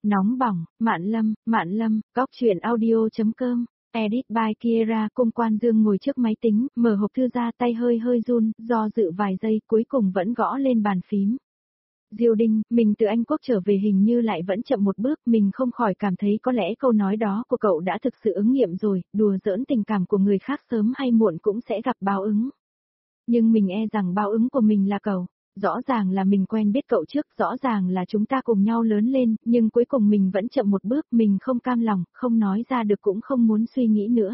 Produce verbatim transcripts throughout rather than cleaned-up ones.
Nóng bỏng, Mạn Lâm, Mạn Lâm, góc truyện audio chấm com, edit by Kiera. Cung Quan Dương ngồi trước máy tính, mở hộp thư ra, tay hơi hơi run, do dự vài giây cuối cùng vẫn gõ lên bàn phím. Diêu Đinh, mình từ Anh Quốc trở về hình như lại vẫn chậm một bước, mình không khỏi cảm thấy có lẽ câu nói đó của cậu đã thực sự ứng nghiệm rồi, đùa giỡn tình cảm của người khác sớm hay muộn cũng sẽ gặp báo ứng. Nhưng mình e rằng báo ứng của mình là cậu. Rõ ràng là mình quen biết cậu trước, rõ ràng là chúng ta cùng nhau lớn lên, nhưng cuối cùng mình vẫn chậm một bước, mình không cam lòng, không nói ra được cũng không muốn suy nghĩ nữa.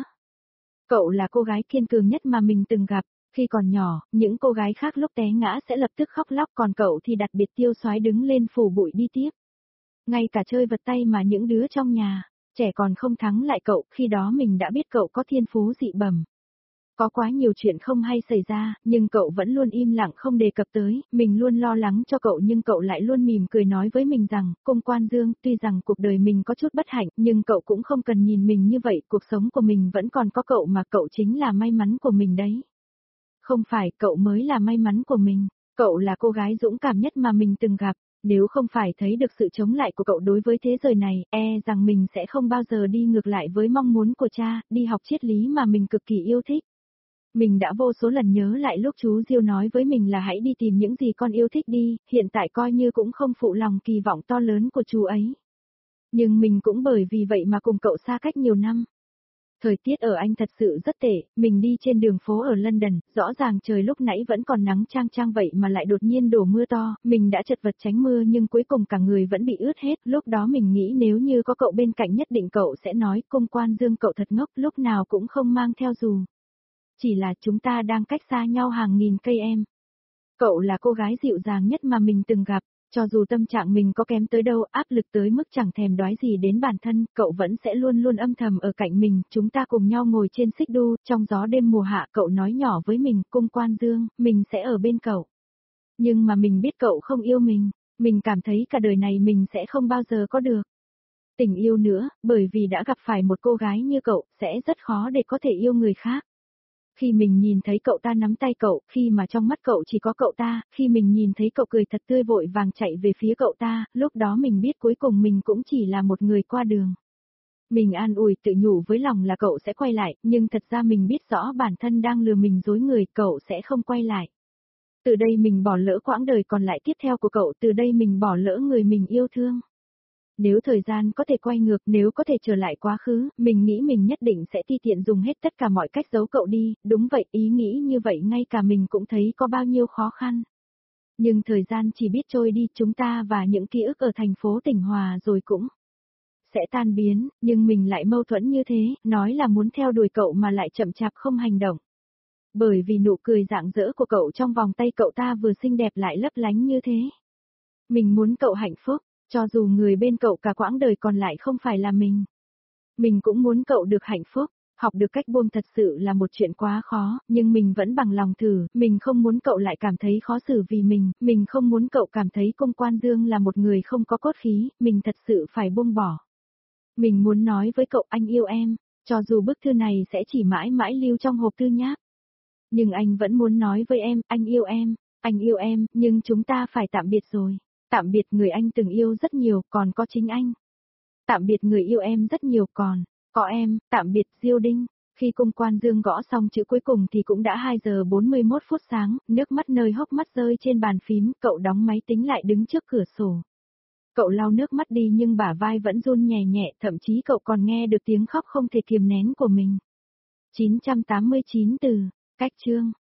Cậu là cô gái kiên cường nhất mà mình từng gặp, khi còn nhỏ, những cô gái khác lúc té ngã sẽ lập tức khóc lóc, còn cậu thì đặc biệt tiêu xoái đứng lên phủ bụi đi tiếp. Ngay cả chơi vật tay mà những đứa trong nhà, trẻ còn không thắng lại cậu, khi đó mình đã biết cậu có thiên phú dị bẩm. Có quá nhiều chuyện không hay xảy ra, nhưng cậu vẫn luôn im lặng không đề cập tới, mình luôn lo lắng cho cậu nhưng cậu lại luôn mỉm cười nói với mình rằng, Cung Quan Dương, tuy rằng cuộc đời mình có chút bất hạnh, nhưng cậu cũng không cần nhìn mình như vậy, cuộc sống của mình vẫn còn có cậu mà, cậu chính là may mắn của mình đấy. Không phải, cậu mới là may mắn của mình, cậu là cô gái dũng cảm nhất mà mình từng gặp. Nếu không phải thấy được sự chống lại của cậu đối với thế giới này, e rằng mình sẽ không bao giờ đi ngược lại với mong muốn của cha, đi học triết lý mà mình cực kỳ yêu thích. Mình đã vô số lần nhớ lại lúc chú Diêu nói với mình là hãy đi tìm những gì con yêu thích đi, hiện tại coi như cũng không phụ lòng kỳ vọng to lớn của chú ấy. Nhưng mình cũng bởi vì vậy mà cùng cậu xa cách nhiều năm. Thời tiết ở Anh thật sự rất tệ, mình đi trên đường phố ở London, rõ ràng trời lúc nãy vẫn còn nắng chang chang vậy mà lại đột nhiên đổ mưa to, mình đã chật vật tránh mưa nhưng cuối cùng cả người vẫn bị ướt hết, lúc đó mình nghĩ nếu như có cậu bên cạnh nhất định cậu sẽ nói, Cung Quan Dương cậu thật ngốc, lúc nào cũng không mang theo dù. Chỉ là chúng ta đang cách xa nhau hàng nghìn cây em. Cậu là cô gái dịu dàng nhất mà mình từng gặp, cho dù tâm trạng mình có kém tới đâu, áp lực tới mức chẳng thèm đoái gì đến bản thân, cậu vẫn sẽ luôn luôn âm thầm ở cạnh mình, chúng ta cùng nhau ngồi trên xích đu, trong gió đêm mùa hạ cậu nói nhỏ với mình, Cung Quan Dương, mình sẽ ở bên cậu. Nhưng mà mình biết cậu không yêu mình, mình cảm thấy cả đời này mình sẽ không bao giờ có được tình yêu nữa, bởi vì đã gặp phải một cô gái như cậu, sẽ rất khó để có thể yêu người khác. Khi mình nhìn thấy cậu ta nắm tay cậu, khi mà trong mắt cậu chỉ có cậu ta, khi mình nhìn thấy cậu cười thật tươi vội vàng chạy về phía cậu ta, lúc đó mình biết cuối cùng mình cũng chỉ là một người qua đường. Mình an ủi tự nhủ với lòng là cậu sẽ quay lại, nhưng thật ra mình biết rõ bản thân đang lừa mình dối người, cậu sẽ không quay lại. Từ đây mình bỏ lỡ quãng đời còn lại tiếp theo của cậu, từ đây mình bỏ lỡ người mình yêu thương. Nếu thời gian có thể quay ngược, nếu có thể trở lại quá khứ, mình nghĩ mình nhất định sẽ ti tiện dùng hết tất cả mọi cách giấu cậu đi, đúng vậy, ý nghĩ như vậy ngay cả mình cũng thấy có bao nhiêu khó khăn. Nhưng thời gian chỉ biết trôi đi, chúng ta và những ký ức ở thành phố Tỉnh Hòa rồi cũng sẽ tan biến, nhưng mình lại mâu thuẫn như thế, nói là muốn theo đuổi cậu mà lại chậm chạp không hành động. Bởi vì nụ cười rạng rỡ của cậu trong vòng tay cậu ta vừa xinh đẹp lại lấp lánh như thế. Mình muốn cậu hạnh phúc. Cho dù người bên cậu cả quãng đời còn lại không phải là mình. Mình cũng muốn cậu được hạnh phúc, học được cách buông thật sự là một chuyện quá khó, nhưng mình vẫn bằng lòng thử, mình không muốn cậu lại cảm thấy khó xử vì mình, mình không muốn cậu cảm thấy Cung Quan Dương là một người không có cốt khí, mình thật sự phải buông bỏ. Mình muốn nói với cậu anh yêu em, cho dù bức thư này sẽ chỉ mãi mãi lưu trong hộp thư nháp. Nhưng anh vẫn muốn nói với em, anh yêu em, anh yêu em, nhưng chúng ta phải tạm biệt rồi. Tạm biệt người anh từng yêu rất nhiều, còn có chính anh. Tạm biệt người yêu em rất nhiều còn, có em, tạm biệt Diêu Đinh. Khi Cung Quan Dương gõ xong chữ cuối cùng thì cũng đã hai giờ bốn mươi mốt phút sáng, nước mắt nơi hốc mắt rơi trên bàn phím, cậu đóng máy tính lại đứng trước cửa sổ. Cậu lau nước mắt đi nhưng bả vai vẫn run nhẹ nhẹ, thậm chí cậu còn nghe được tiếng khóc không thể kiềm nén của mình. chín trăm tám mươi chín từ, cách chương.